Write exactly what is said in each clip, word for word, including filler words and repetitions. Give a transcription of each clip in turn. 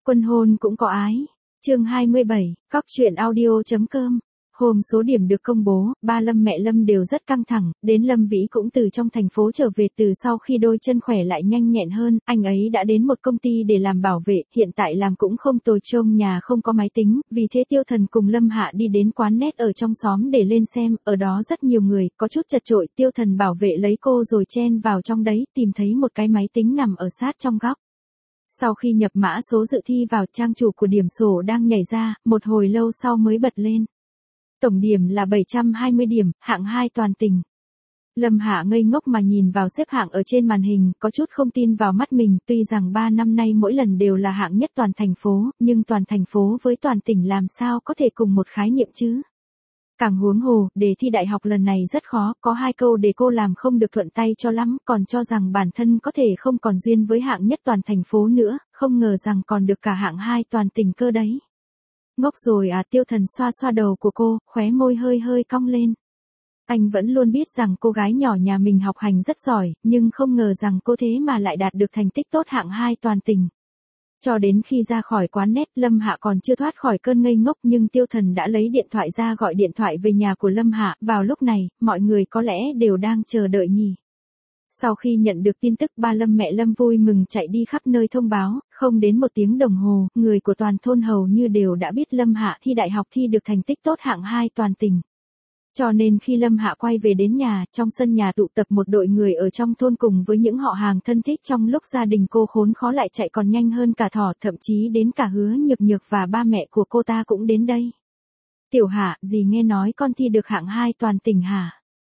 Quân hôn cũng có ái. Chương hai mươi bảy, cóc truyện audio.com. Hôm số điểm được công bố, ba Lâm mẹ Lâm đều rất căng thẳng, đến Lâm Vĩ cũng từ trong thành phố trở về từ sau khi đôi chân khỏe lại nhanh nhẹn hơn, anh ấy đã đến một công ty để làm bảo vệ, hiện tại làm cũng không tồi, trông nhà không có máy tính, vì thế Tiêu Thần cùng Lâm Hạ đi đến quán net ở trong xóm để lên xem, ở đó rất nhiều người, có chút chật chội, Tiêu Thần bảo vệ lấy cô rồi chen vào trong đấy, tìm thấy một cái máy tính nằm ở sát trong góc. Sau khi nhập mã số dự thi vào, trang chủ của điểm sổ đang nhảy ra, một hồi lâu sau mới bật lên. Tổng điểm là bảy trăm hai mươi điểm, hạng hai toàn tỉnh. Lâm Hạ ngây ngốc mà nhìn vào xếp hạng ở trên màn hình, có chút không tin vào mắt mình, tuy rằng ba năm nay mỗi lần đều là hạng nhất toàn thành phố, nhưng toàn thành phố với toàn tỉnh làm sao có thể cùng một khái niệm chứ? Càng huống hồ, đề thi đại học lần này rất khó, có hai câu để cô làm không được thuận tay cho lắm, còn cho rằng bản thân có thể không còn duyên với hạng nhất toàn thành phố nữa, không ngờ rằng còn được cả hạng hai toàn tỉnh cơ đấy. Ngốc rồi à, Tiêu Thần xoa xoa đầu của cô, khóe môi hơi hơi cong lên. Anh vẫn luôn biết rằng cô gái nhỏ nhà mình học hành rất giỏi, nhưng không ngờ rằng cô thế mà lại đạt được thành tích tốt hạng hai toàn tỉnh. Cho đến khi ra khỏi quán net, Lâm Hạ còn chưa thoát khỏi cơn ngây ngốc, nhưng Tiêu Thần đã lấy điện thoại ra gọi điện thoại về nhà của Lâm Hạ, vào lúc này, mọi người có lẽ đều đang chờ đợi nhỉ. Sau khi nhận được tin tức, ba Lâm mẹ Lâm vui mừng chạy đi khắp nơi thông báo, không đến một tiếng đồng hồ, người của toàn thôn hầu như đều đã biết Lâm Hạ thi đại học thi được thành tích tốt hạng hai toàn tỉnh. Cho nên khi Lâm Hạ quay về đến nhà, trong sân nhà tụ tập một đội người ở trong thôn cùng với những họ hàng thân thích, trong lúc gia đình cô khốn khó lại chạy còn nhanh hơn cả thỏ, thậm chí đến cả Hứa Nhược Nhược và ba mẹ của cô ta cũng đến đây. Tiểu Hạ, dì nghe nói con thi được hạng hai toàn tỉnh hả?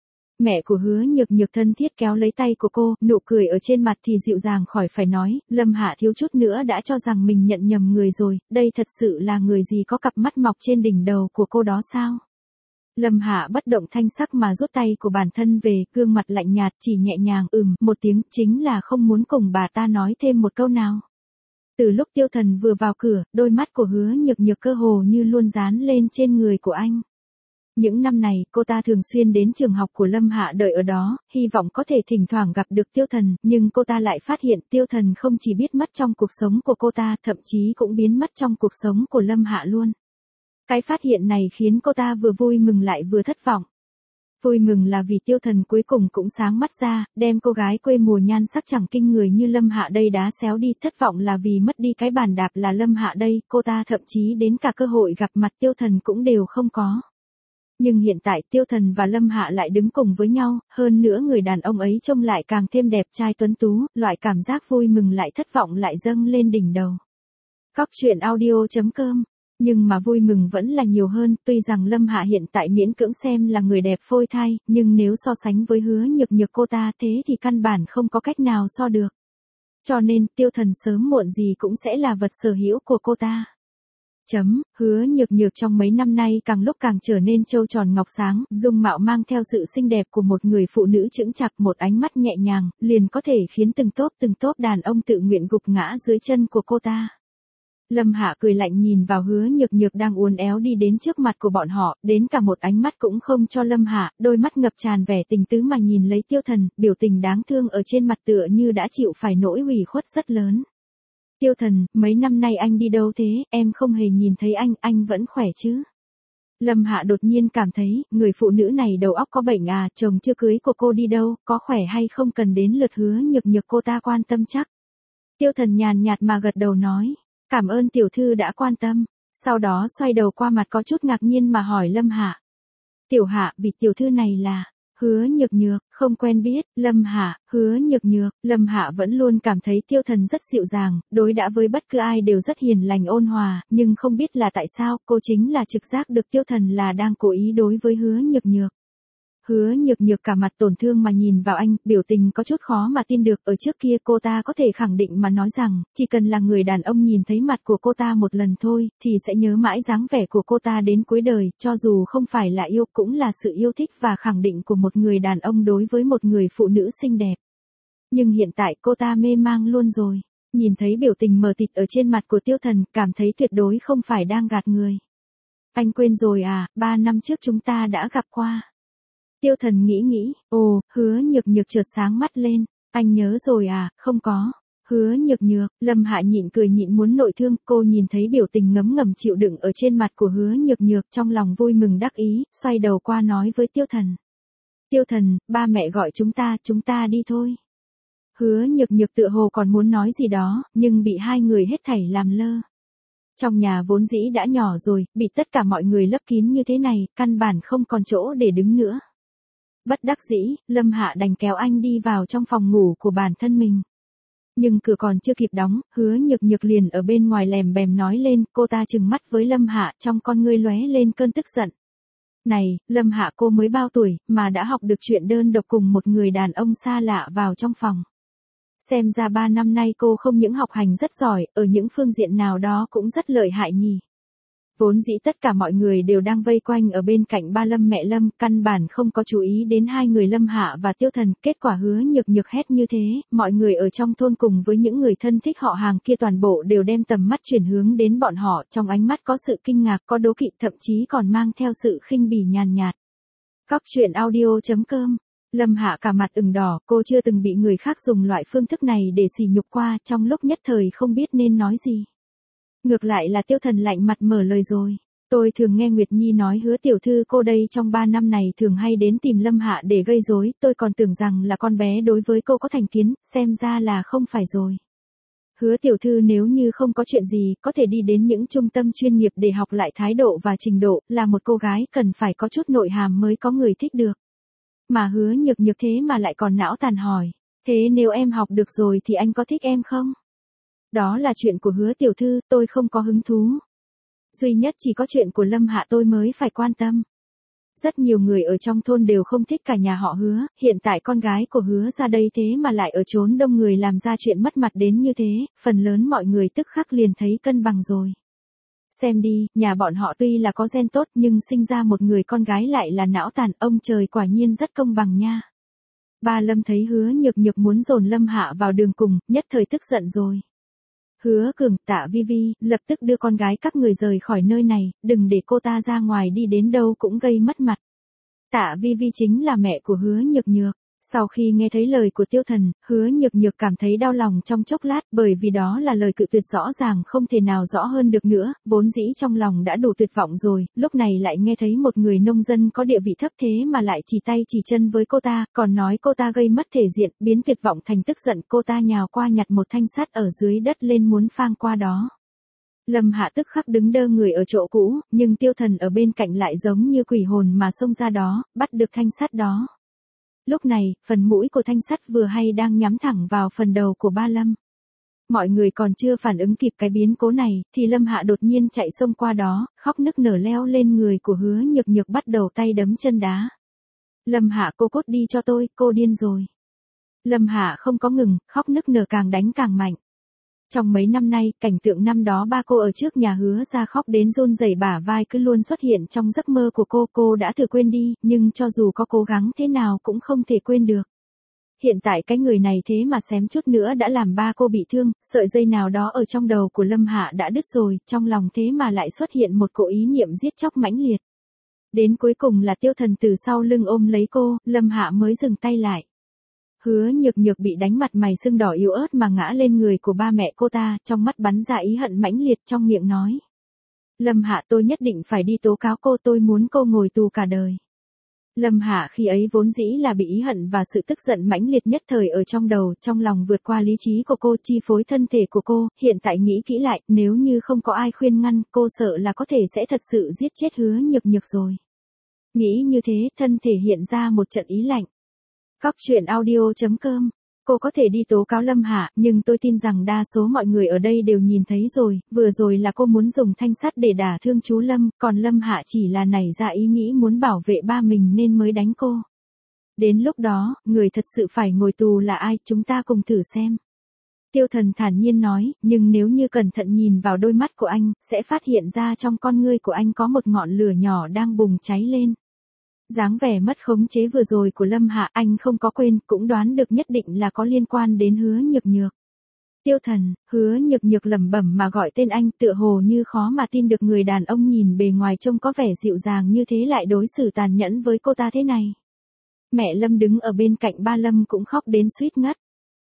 Mẹ của Hứa Nhược Nhược thân thiết kéo lấy tay của cô, nụ cười ở trên mặt thì dịu dàng khỏi phải nói, Lâm Hạ thiếu chút nữa đã cho rằng mình nhận nhầm người rồi, đây thật sự là người gì có cặp mắt mọc trên đỉnh đầu của cô đó sao? Lâm Hạ bất động thanh sắc mà rút tay của bản thân về, gương mặt lạnh nhạt chỉ nhẹ nhàng ừm một tiếng, chính là không muốn cùng bà ta nói thêm một câu nào. Từ lúc Tiêu Thần vừa vào cửa, đôi mắt của Hứa Nhược Nhược cơ hồ như luôn dán lên trên người của anh. Những năm này, cô ta thường xuyên đến trường học của Lâm Hạ đợi ở đó, hy vọng có thể thỉnh thoảng gặp được Tiêu Thần, nhưng cô ta lại phát hiện Tiêu Thần không chỉ biết mất trong cuộc sống của cô ta, thậm chí cũng biến mất trong cuộc sống của Lâm Hạ luôn. Cái phát hiện này khiến cô ta vừa vui mừng lại vừa thất vọng. Vui mừng là vì Tiêu Thần cuối cùng cũng sáng mắt ra, đem cô gái quê mùa nhan sắc chẳng kinh người như Lâm Hạ đây đá xéo đi, thất vọng là vì mất đi cái bàn đạp là Lâm Hạ đây, cô ta thậm chí đến cả cơ hội gặp mặt Tiêu Thần cũng đều không có. Nhưng hiện tại Tiêu Thần và Lâm Hạ lại đứng cùng với nhau, hơn nữa người đàn ông ấy trông lại càng thêm đẹp trai tuấn tú, loại cảm giác vui mừng lại thất vọng lại dâng lên đỉnh đầu. Cóc truyện audio.com. Nhưng mà vui mừng vẫn là nhiều hơn, tuy rằng Lâm Hạ hiện tại miễn cưỡng xem là người đẹp phôi thai, nhưng nếu so sánh với Hứa Nhược Nhược cô ta thế thì căn bản không có cách nào so được. Cho nên, Tiêu Thần sớm muộn gì cũng sẽ là vật sở hữu của cô ta. Chấm, Hứa Nhược Nhược trong mấy năm nay càng lúc càng trở nên trâu tròn ngọc sáng, dung mạo mang theo sự xinh đẹp của một người phụ nữ chững chạc, một ánh mắt nhẹ nhàng, liền có thể khiến từng tốp từng tốp đàn ông tự nguyện gục ngã dưới chân của cô ta. Lâm Hạ cười lạnh nhìn vào Hứa Nhược Nhược đang uốn éo đi đến trước mặt của bọn họ, đến cả một ánh mắt cũng không cho Lâm Hạ, đôi mắt ngập tràn vẻ tình tứ mà nhìn lấy Tiêu Thần, biểu tình đáng thương ở trên mặt tựa như đã chịu phải nỗi ủy khuất rất lớn. Tiêu Thần, mấy năm nay anh đi đâu thế, em không hề nhìn thấy anh, anh vẫn khỏe chứ? Lâm Hạ đột nhiên cảm thấy, người phụ nữ này đầu óc có bệnh à, chồng chưa cưới của cô đi đâu, có khỏe hay không cần đến lượt Hứa Nhược Nhược cô ta quan tâm chắc. Tiêu Thần nhàn nhạt mà gật đầu nói. Cảm ơn tiểu thư đã quan tâm, sau đó xoay đầu qua mặt có chút ngạc nhiên mà hỏi Lâm Hạ. Tiểu Hạ, vị tiểu thư này là Hứa Nhược Nhược, không quen biết. Lâm Hạ, Hứa Nhược Nhược, Lâm Hạ vẫn luôn cảm thấy Tiêu Thần rất dịu dàng, đối đãi với bất cứ ai đều rất hiền lành ôn hòa, nhưng không biết là tại sao, cô chính là trực giác được Tiêu Thần là đang cố ý đối với Hứa Nhược Nhược. Hứa Nhược Nhược cả mặt tổn thương mà nhìn vào anh, biểu tình có chút khó mà tin được, ở trước kia cô ta có thể khẳng định mà nói rằng, chỉ cần là người đàn ông nhìn thấy mặt của cô ta một lần thôi, thì sẽ nhớ mãi dáng vẻ của cô ta đến cuối đời, cho dù không phải là yêu cũng là sự yêu thích và khẳng định của một người đàn ông đối với một người phụ nữ xinh đẹp. Nhưng hiện tại cô ta mê mang luôn rồi, nhìn thấy biểu tình mờ tịt ở trên mặt của Tiêu Thần, cảm thấy tuyệt đối không phải đang gạt người. Anh quên rồi à, ba năm trước chúng ta đã gặp qua. Tiêu Thần nghĩ nghĩ, ồ, Hứa Nhược Nhược chợt sáng mắt lên, anh nhớ rồi à, không có. Hứa Nhược Nhược, Lâm Hạ nhịn cười nhịn muốn nội thương, cô nhìn thấy biểu tình ngấm ngầm chịu đựng ở trên mặt của Hứa Nhược Nhược, trong lòng vui mừng đắc ý, xoay đầu qua nói với Tiêu Thần. Tiêu Thần, ba mẹ gọi chúng ta, chúng ta đi thôi. Hứa Nhược Nhược tựa hồ còn muốn nói gì đó, nhưng bị hai người hết thảy làm lơ. Trong nhà vốn dĩ đã nhỏ rồi, bị tất cả mọi người lấp kín như thế này, căn bản không còn chỗ để đứng nữa. Bất đắc dĩ, Lâm Hạ đành kéo anh đi vào trong phòng ngủ của bản thân mình. Nhưng cửa còn chưa kịp đóng, Hứa Nhược Nhược liền ở bên ngoài lèm bèm nói lên, cô ta trừng mắt với Lâm Hạ, trong con ngươi lóe lên cơn tức giận. Này, Lâm Hạ cô mới bao tuổi, mà đã học được chuyện đơn độc cùng một người đàn ông xa lạ vào trong phòng. Xem ra ba năm nay cô không những học hành rất giỏi, ở những phương diện nào đó cũng rất lợi hại nhỉ. Vốn dĩ tất cả mọi người đều đang vây quanh ở bên cạnh ba Lâm mẹ Lâm, căn bản không có chú ý đến hai người Lâm Hạ và Tiêu Thần, kết quả Hứa Nhược Nhược hét như thế, mọi người ở trong thôn cùng với những người thân thích họ hàng kia toàn bộ đều đem tầm mắt chuyển hướng đến bọn họ, trong ánh mắt có sự kinh ngạc, có đố kỵ, thậm chí còn mang theo sự khinh bỉ nhàn nhạt. Cóc truyện audio chấm com. Lâm Hạ cả mặt ửng đỏ, cô chưa từng bị người khác dùng loại phương thức này để sỉ nhục qua, trong lúc nhất thời không biết nên nói gì. Ngược lại là Tiêu Thần lạnh mặt mở lời rồi. Tôi thường nghe Nguyệt Nhi nói Hứa tiểu thư cô đây trong ba năm này thường hay đến tìm Lâm Hạ để gây rối, tôi còn tưởng rằng là con bé đối với cô có thành kiến, xem ra là không phải rồi. Hứa tiểu thư nếu như không có chuyện gì, có thể đi đến những trung tâm chuyên nghiệp để học lại thái độ và trình độ, là một cô gái cần phải có chút nội hàm mới có người thích được. Mà Hứa Nhược Nhược thế mà lại còn não tàn hỏi, thế nếu em học được rồi thì anh có thích em không? Đó là chuyện của Hứa tiểu thư, tôi không có hứng thú. Duy nhất chỉ có chuyện của Lâm Hạ tôi mới phải quan tâm. Rất nhiều người ở trong thôn đều không thích cả nhà họ Hứa, hiện tại con gái của Hứa ra đây thế mà lại ở chốn đông người làm ra chuyện mất mặt đến như thế, phần lớn mọi người tức khắc liền thấy cân bằng rồi. Xem đi, nhà bọn họ tuy là có gen tốt nhưng sinh ra một người con gái lại là não tàn, ông trời quả nhiên rất công bằng nha. Ba Lâm thấy Hứa Nhược Nhược muốn dồn Lâm Hạ vào đường cùng, nhất thời tức giận rồi. Hứa Cường, Tạ Vi Vi, lập tức đưa con gái các người rời khỏi nơi này, đừng để cô ta ra ngoài đi đến đâu cũng gây mất mặt. Tạ Vi Vi chính là mẹ của Hứa Nhược Nhược. Sau khi nghe thấy lời của Tiêu Thần, Hứa Nhược Nhược cảm thấy đau lòng trong chốc lát, bởi vì đó là lời cự tuyệt rõ ràng không thể nào rõ hơn được nữa, vốn dĩ trong lòng đã đủ tuyệt vọng rồi, lúc này lại nghe thấy một người nông dân có địa vị thấp thế mà lại chỉ tay chỉ chân với cô ta, còn nói cô ta gây mất thể diện, biến tuyệt vọng thành tức giận, cô ta nhào qua nhặt một thanh sắt ở dưới đất lên muốn phang qua đó. Lâm Hạ tức khắc đứng đơ người ở chỗ cũ, nhưng Tiêu Thần ở bên cạnh lại giống như quỷ hồn mà xông ra đó, bắt được thanh sắt đó. Lúc này, phần mũi của thanh sắt vừa hay đang nhắm thẳng vào phần đầu của ba Lâm. Mọi người còn chưa phản ứng kịp cái biến cố này, thì Lâm Hạ đột nhiên chạy xông qua đó, khóc nức nở leo lên người của Hứa Nhược Nhược bắt đầu tay đấm chân đá. Lâm Hạ cô cút đi cho tôi, cô điên rồi. Lâm Hạ không có ngừng, khóc nức nở càng đánh càng mạnh. Trong mấy năm nay, cảnh tượng năm đó ba cô ở trước nhà Hứa ra khóc đến run rẩy bả vai cứ luôn xuất hiện trong giấc mơ của cô, cô đã thử quên đi, nhưng cho dù có cố gắng thế nào cũng không thể quên được. Hiện tại cái người này thế mà xém chút nữa đã làm ba cô bị thương, sợi dây nào đó ở trong đầu của Lâm Hạ đã đứt rồi, trong lòng thế mà lại xuất hiện một cỗ ý niệm giết chóc mãnh liệt. Đến cuối cùng là Tiêu Thần từ sau lưng ôm lấy cô, Lâm Hạ mới dừng tay lại. Hứa Nhược Nhược bị đánh mặt mày sưng đỏ yếu ớt mà ngã lên người của ba mẹ cô ta, trong mắt bắn ra ý hận mãnh liệt, trong miệng nói. Lâm Hạ tôi nhất định phải đi tố cáo cô, tôi muốn cô ngồi tù cả đời. Lâm Hạ khi ấy vốn dĩ là bị ý hận và sự tức giận mãnh liệt nhất thời ở trong đầu, trong lòng vượt qua lý trí của cô, chi phối thân thể của cô, hiện tại nghĩ kỹ lại, nếu như không có ai khuyên ngăn, cô sợ là có thể sẽ thật sự giết chết Hứa Nhược Nhược rồi. Nghĩ như thế, thân thể hiện ra một trận ý lạnh. Cóc truyện audio chấm com. Cô có thể đi tố cáo Lâm Hạ, nhưng tôi tin rằng đa số mọi người ở đây đều nhìn thấy rồi, vừa rồi là cô muốn dùng thanh sắt để đả thương chú Lâm, còn Lâm Hạ chỉ là nảy ra ý nghĩ muốn bảo vệ ba mình nên mới đánh cô. Đến lúc đó, người thật sự phải ngồi tù là ai, chúng ta cùng thử xem. Tiêu Thần thản nhiên nói, nhưng nếu như cẩn thận nhìn vào đôi mắt của anh, sẽ phát hiện ra trong con ngươi của anh có một ngọn lửa nhỏ đang bùng cháy lên. Dáng vẻ mất khống chế vừa rồi của Lâm Hạ anh không có quên, cũng đoán được nhất định là có liên quan đến Hứa Nhược Nhược. Tiêu Thần, Hứa Nhược Nhược lẩm bẩm mà gọi tên anh, tựa hồ như khó mà tin được người đàn ông nhìn bề ngoài trông có vẻ dịu dàng như thế lại đối xử tàn nhẫn với cô ta thế này. Mẹ Lâm đứng ở bên cạnh ba Lâm cũng khóc đến suýt ngất.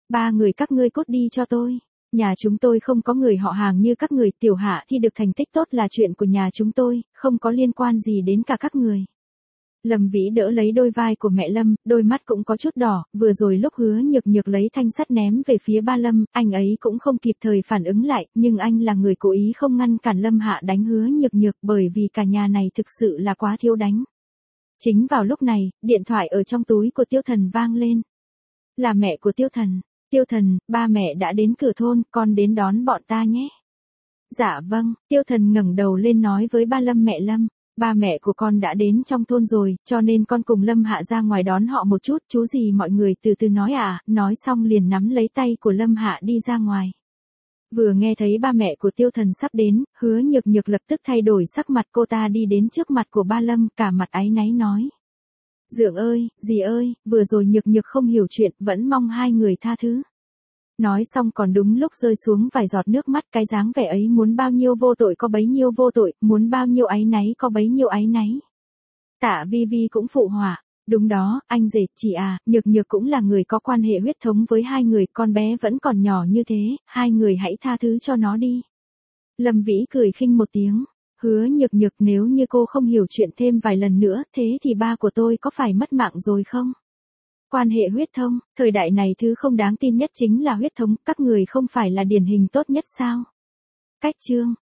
Ba người các ngươi cút đi cho tôi. Nhà chúng tôi không có người họ hàng như các người, Tiểu Hạ thi được thành tích tốt là chuyện của nhà chúng tôi, không có liên quan gì đến cả các người. Lâm Vĩ đỡ lấy đôi vai của mẹ Lâm, đôi mắt cũng có chút đỏ, vừa rồi lúc Hứa Nhược Nhược lấy thanh sắt ném về phía ba Lâm, anh ấy cũng không kịp thời phản ứng lại, nhưng anh là người cố ý không ngăn cản Lâm Hạ đánh Hứa Nhược Nhược bởi vì cả nhà này thực sự là quá thiếu đánh. Chính vào lúc này, điện thoại ở trong túi của Tiêu Thần vang lên. Là mẹ của Tiêu Thần. Tiêu Thần, ba mẹ đã đến cửa thôn, con đến đón bọn ta nhé. Dạ vâng, Tiêu Thần ngẩng đầu lên nói với ba Lâm mẹ Lâm. Ba mẹ của con đã đến trong thôn rồi, cho nên con cùng Lâm Hạ ra ngoài đón họ một chút, chú gì mọi người từ từ nói à, nói xong liền nắm lấy tay của Lâm Hạ đi ra ngoài. Vừa nghe thấy ba mẹ của Tiêu Thần sắp đến, Hứa Nhược Nhược lập tức thay đổi sắc mặt, cô ta đi đến trước mặt của ba Lâm, cả mặt áy náy nói. Dượng ơi, dì ơi, vừa rồi Nhược Nhược không hiểu chuyện, vẫn mong hai người tha thứ. Nói xong còn đúng lúc rơi xuống vài giọt nước mắt, cái dáng vẻ ấy muốn bao nhiêu vô tội có bấy nhiêu vô tội, muốn bao nhiêu áy náy có bấy nhiêu áy náy. Tạ Vi Vi cũng phụ họa, đúng đó, anh rể, chị à, Nhược Nhược cũng là người có quan hệ huyết thống với hai người, con bé vẫn còn nhỏ như thế, hai người hãy tha thứ cho nó đi. Lâm Vĩ cười khinh một tiếng, Hứa Nhược Nhược, nếu như cô không hiểu chuyện thêm vài lần nữa, thế thì ba của tôi có phải mất mạng rồi không? Quan hệ huyết thống, thời đại này thứ không đáng tin nhất chính là huyết thống, các người không phải là điển hình tốt nhất sao? Cách chương